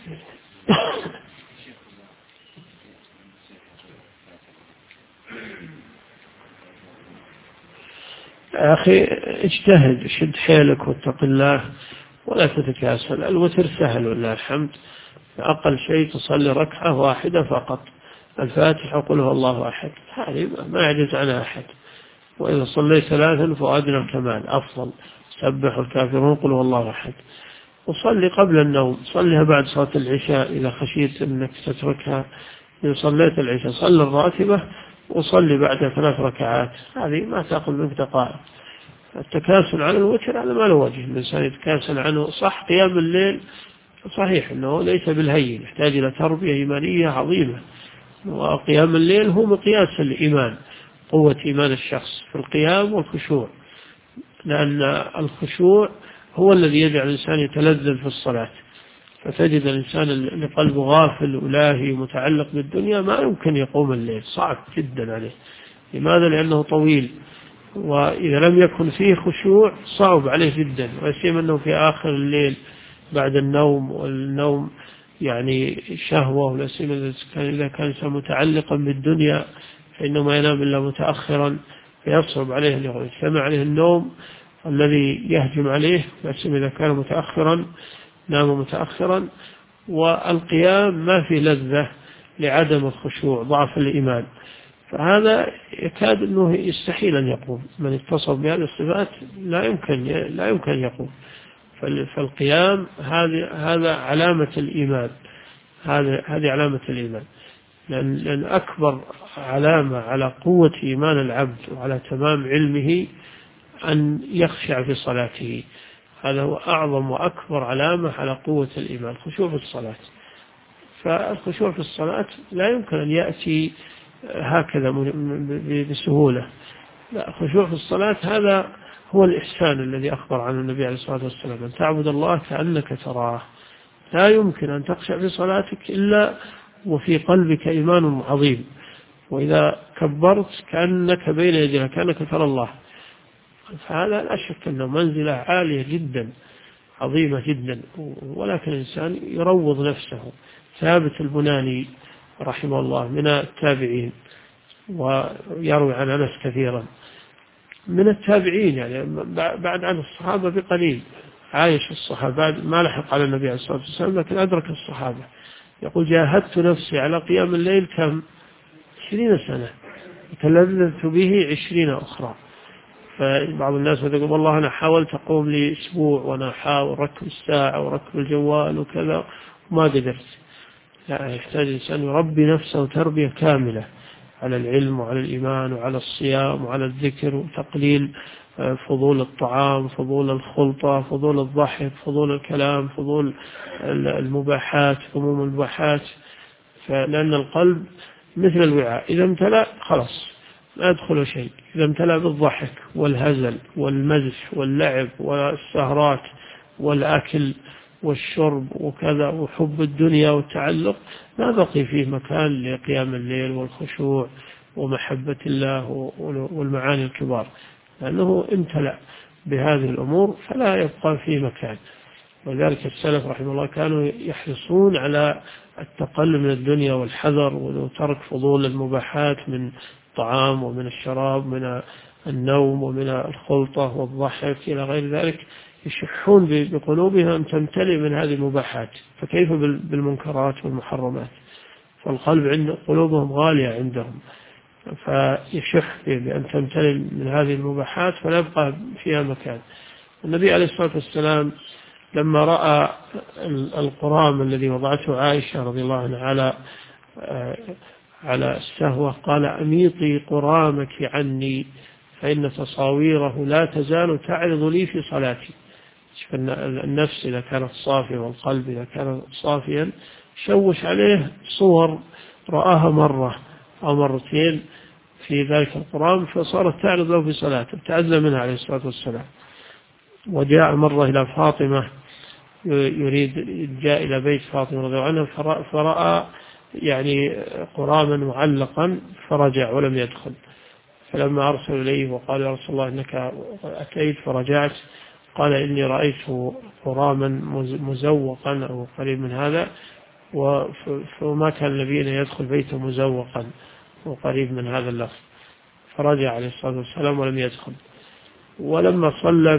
يا أخي اجتهد، شد حيلك واتق الله ولا تتكاسل. الوتر سهل والله الحمد، أقل شيء تصلي ركعة واحدة فقط، الفاتحة قل هو الله أحد، هذه ما يعجز عنها أحد. وإذا صليت 3 فأدنى الكمال أفضل، سبح الكافرون قل هو الله أحد. وصلي قبل النوم، صليها بعد صلاة العشاء إذا خشيت أنك تتركها. إذا صليت العشاء صلي الراتبة وصلي بعد 3 ركعات، هذه ما تأخذ منك دقائق. التكاسل عن الوتر هذا ما له وجه، الإنسان يتكاسل عنه. صح قيام الليل صحيح أنه ليس بالهين، يحتاج إلى تربية إيمانية عظيمة، وقيام الليل هو مقياس الإيمان، قوة إيمان الشخص في القيام والخشوع، لأن الخشوع هو الذي يجعل الإنسان يتلذذ في الصلاة. فتجد الإنسان اللي قلبه غافل ولاهي متعلق بالدنيا ما يمكن يقوم الليل، صعب جدا عليه. لماذا؟ لأنه طويل، وإذا لم يكن فيه خشوع صعب عليه جدا، ويسيما أنه في آخر الليل بعد النوم، والنوم يعني شهوة، ولا إذا كان متعلقا بالدنيا فإنه ما ينام إلا متأخرا، فيصعب عليه أن يجتمع عليه النوم الذي يهجم عليه، بس إذا كان متأخرا نام متأخرا. والقيام ما في لذة لعدم الخشوع، ضعف الإيمان، فهذا يكاد أنه يستحيل أن يقوم. من اتصف بهذه الصفات لا يمكن يقوم. فالقيام هذا علامة الإيمان، هذه علامة الإيمان، لأن أكبر علامة على قوة إيمان العبد وعلى تمام علمه أن يخشع في صلاته. هذا هو أعظم وأكبر علامة على قوة الإيمان، الخشوع في الصلاة. فالخشوع في الصلاة لا يمكن أن يأتي هكذا بسهولة، لا، الخشوع في الصلاة هذا هو الإحسان الذي أخبر عنه النبي عليه الصلاة والسلام، أن تعبد الله كأنك تراه. لا يمكن أن تخشع في صلاتك إلا وفي قلبك إيمان عظيم، وإذا كبرت كأنك بين يديك كأنك ترى الله. فهذا لا شك أنه منزلة عالية جدا، عظيمة جدا، ولكن الإنسان يروض نفسه. ثابت البناني رحمه الله من التابعين، ويروي عن أنس كثيرا من التابعين، يعني بعد عن الصحابة بقليل، عايش الصحابة بعد ما لحق على النبي عليه الصلاة والسلام، لكن أدرك الصحابة. يقول: جاهدت نفسي على قيام الليل 20 سنة، تلذذت به 20 أخرى. فبعض الناس يقول: والله أنا حاولت أقوم لي أسبوع، وأنا أحاول ركب الساعة وركب الجوال وكذا وما قدرت. لا، يحتاج الإنسان يربي نفسه تربية كاملة على العلم وعلى الإيمان وعلى الصيام وعلى الذكر وتقليل فضول الطعام، فضول الخلطة، فضول الضحك، فضول الكلام، فضول المباحات، ذموم المباحات. لأن القلب مثل الوعاء، إذا امتلأ خلاص لا يدخل شيء. إذا امتلأ بالضحك والهزل والمزح واللعب والسهرات والأكل والشرب وكذا وحب الدنيا والتعلق، ما بقي فيه مكان لقيام الليل والخشوع ومحبة الله والمعاني الكبار، لأنه امتلأ بهذه الأمور فلا يبقى فيه مكان. ولذلك السلف رحمه الله كانوا يحرصون على التقلل من الدنيا والحذر وترك فضول المباحات من الطعام ومن الشراب، من النوم ومن الخلطة والضحك إلى غير ذلك. يشحون بقلوبها أن تمتلئ من هذه المباحات، فكيف بالمنكرات والمحرمات؟ فالقلب عند قلوبهم غالية عندهم، فيشح بأن تمتلئ من هذه المباحات فلا يبقى فيها مكان. النبي عليه الصلاة والسلام لما رأى القرام الذي وضعته عائشة رضي الله عنها على السهوة قال: أميطي قرامك عني فإن تصاويره لا تزال تعرض لي في صلاتي. النفس إذا كانت صافية والقلب إذا كان صافيا شوش عليه صور رآها مرة أو مرتين في ذلك القرآن، فصارت تعرض له في صلاته، تعزى منها عليه الصلاة والسلام. وجاء مرة إلى فاطمة جاء إلى بيت فاطمة رضي الله عنها فرأى يعني قراما معلقا فرجع ولم يدخل. فلما أرسل إليه وقال: يا رسول الله إنك أتيت فرجعت، قال: إني رأيت قراما مزوقا أو قريب من هذا، وما كان النبي أن يدخل بيته مزوقا وقريب من هذا اللفظ. فرجع عليه الصلاة والسلام ولم يدخل. ولما صلى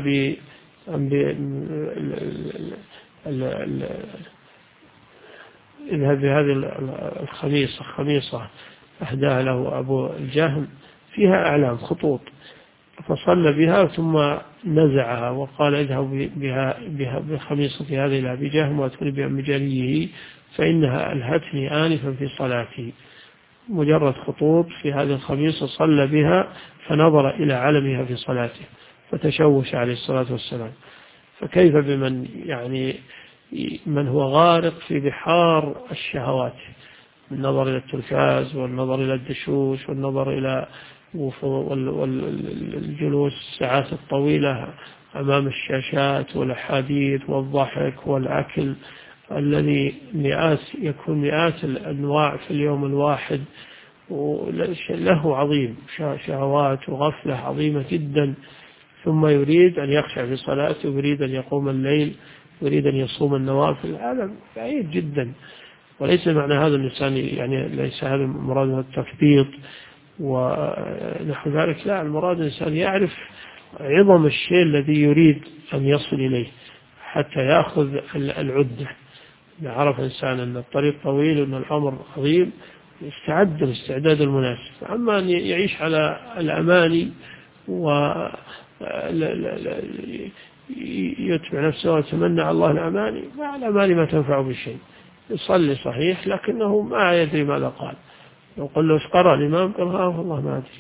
إذهب بهذه الخميصة أهداها له أبو الجهم فيها أعلام خطوط، فصلى بها ثم نزعها وقال: اذهب بها بخميصة هذه إلى أبي جهم وأتوني بأمجاليه فإنها ألهتني آنفا في صلاتي. مجرد خطوط في هذه الخميصة صلى بها فنظر إلى علمها في صلاته فتشوش عليه الصلاة والسلام. فكيف بمن يعني من هو غارق في بحار الشهوات، من النظر إلى التلفاز والنظر إلى الدشوش والنظر إلى والجلوس الساعات الطويلة أمام الشاشات والأحاديث والضحك والأكل الذي يكون مئات الأنواع في اليوم الواحد، له عظيم شهوات وغفلة عظيمة جدا. ثم يريد أن يخشع في صلاته ويريد أن يقوم الليل ويريد أن يصوم النوافل، هذا بعيد جدا. وليس معنى هذا الإنسان يعني ليس هذا مراد التثبيط ونحو ذلك، لا، المراد الإنسان يعرف عظم الشيء الذي يريد أن يصل إليه حتى يأخذ العدة. إذا عرف إنسان أن الطريق طويل وأن الأمر عظيم يستعد الاستعداد المناسب. أما أن يعيش على الأماني يتبع نفسه ويتمنى على الله الأماني، مع الأماني ما تنفع بشيء. يصلي صحيح لكنه ما يدري ماذا قال. لو قل له ايش قرأ الإمام قال والله ما أدري.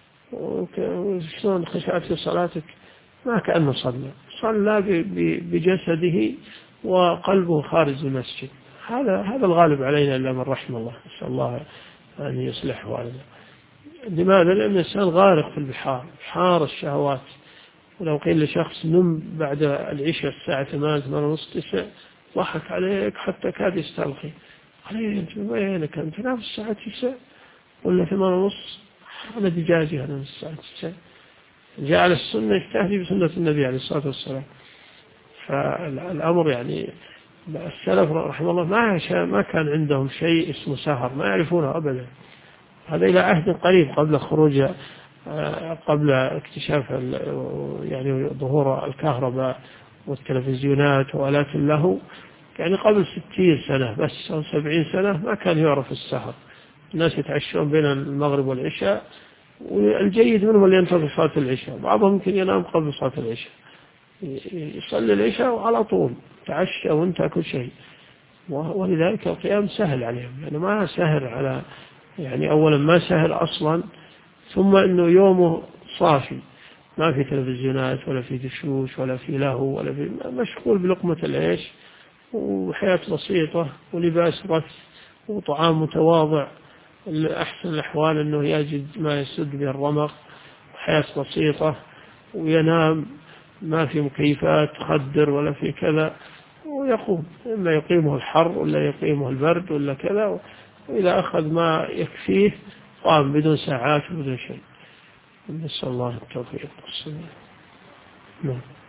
وشلون خشعت في صلاتك؟ ما كأنه صلى بجسده وقلبه خارج المسجد. هذا الغالب علينا إلا من رحم الله، نسأل الله أن يصلح والده. لماذا؟ لأن الإنسان غارق في البحار، بحار الشهوات. ولو قيل لشخص نم بعد العشاء الساعة 8:30 ضحك عليك حتى كاد يستلقي، عليه أنت وينك أنت؟ نام الساعة 9 ولا 8:30؟ هذا دجاجي هذا من الساعة 9. جعل السنة يستهدي بسنة النبي عليه الصلاة والسلام. فالأمر يعني السلف رحمه الله ما كان عندهم شيء اسمه سهر، ما يعرفونه أبدا. هذا إلى عهد قريب قبل اكتشاف يعني ظهور الكهرباء والتلفزيونات وآلات اللهو، يعني قبل 60 سنة بس أو 70 سنة ما كان يعرف السهر. الناس يتعشون بين المغرب والعشاء، والجيد منهم اللي ينتظر صلاة العشاء. بعضهم يمكن ينام قبل صلاة العشاء، يصلي العشاء وعلى طول تعشى وانتهى كل شيء. ولذلك القيام سهل عليهم، يعني ما سهل على، يعني أولا ما سهل أصلا، ثم أنه يومه صافي، ما في تلفزيونات ولا في دشوش ولا في لهو ولا في، مشغول بلقمة العيش وحياة بسيطة ولباس رث وطعام متواضع. أحسن الأحوال أنه يجد ما يسد به الرمق، حياة بسيطة، وينام ما في مكيفات تخدر ولا في كذا، ويقوم إما يقيمه الحر ولا يقيمه البرد ولا كذا، وإذا أخذ ما يكفيه قام بدون ساعات وبدون شيء. نسأل الله التوفيق والسلام.